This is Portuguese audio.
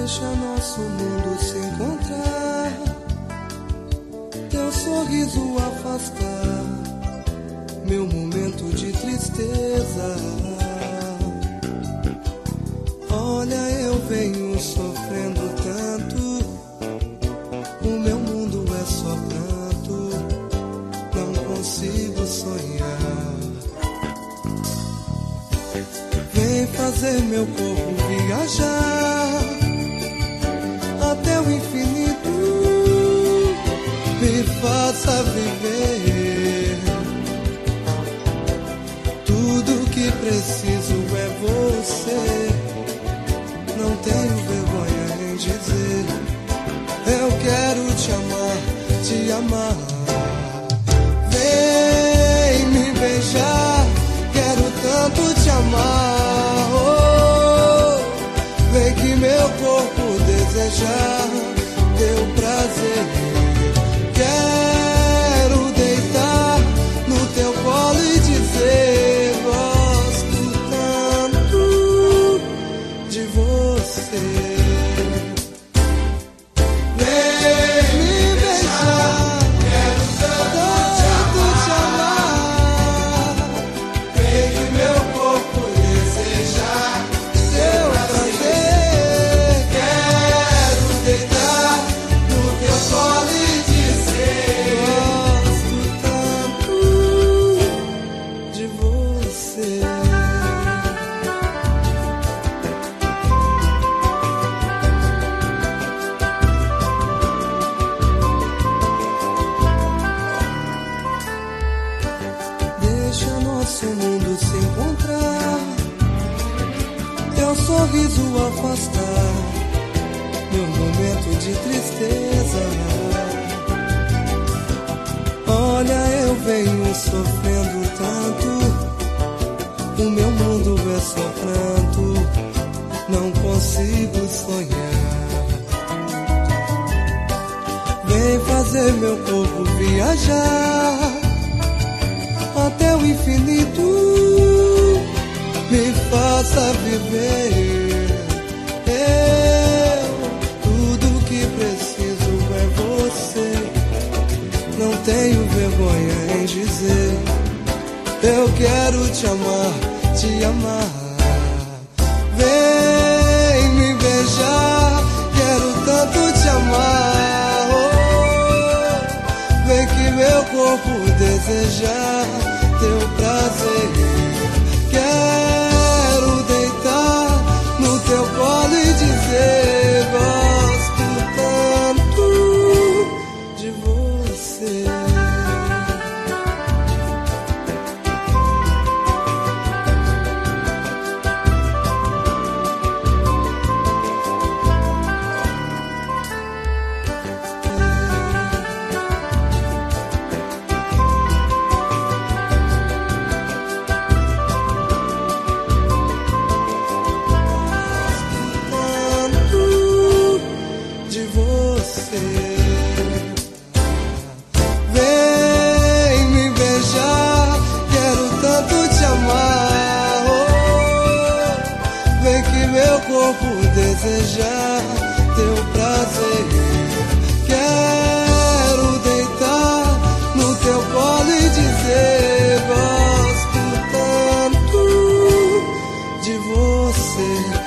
Deixa nosso mundo se encontrar, teu sorriso afastar meu momento de tristeza. Olha, eu venho sofrendo tanto, o meu mundo é só pranto, não consigo sonhar. Vem fazer meu corpo viajar até o infinito, me faça viver. Tudo que preciso é você, não tenho vergonha em dizer. Eu quero te amar, te amar. Vem me beijar, quero tanto te amar. Oh, vem que meu corpo desejar teu prazer. Quero deitar no teu colo e dizer: gosto tanto de você. Vem me beijar, quero tanto te amar. Vem que meu corpo desejar teu prazer. Quero deitar no teu colo e dizer: gosto tanto de você. Deixa nosso mundo se encontrar, teu sorriso afastar meu momento de tristeza. Olha, eu venho sofrendo tanto, o meu mundo é só pranto, não consigo sonhar. Vem fazer meu corpo viajar até o infinito, me faça viver. Tudo que preciso é você, não tenho vergonha em dizer. Eu quero te amar, te amar. Vem me beijar, quero tanto te amar. Oh, vem que meu corpo desejar teu prazer. Quero deitar no teu colo e dizer: gosto tanto de você. Vem me beijar, quero tanto te amar. Oh, vem que meu corpo desejar teu prazer. Quero deitar no teu colo e dizer: gosto tanto de você.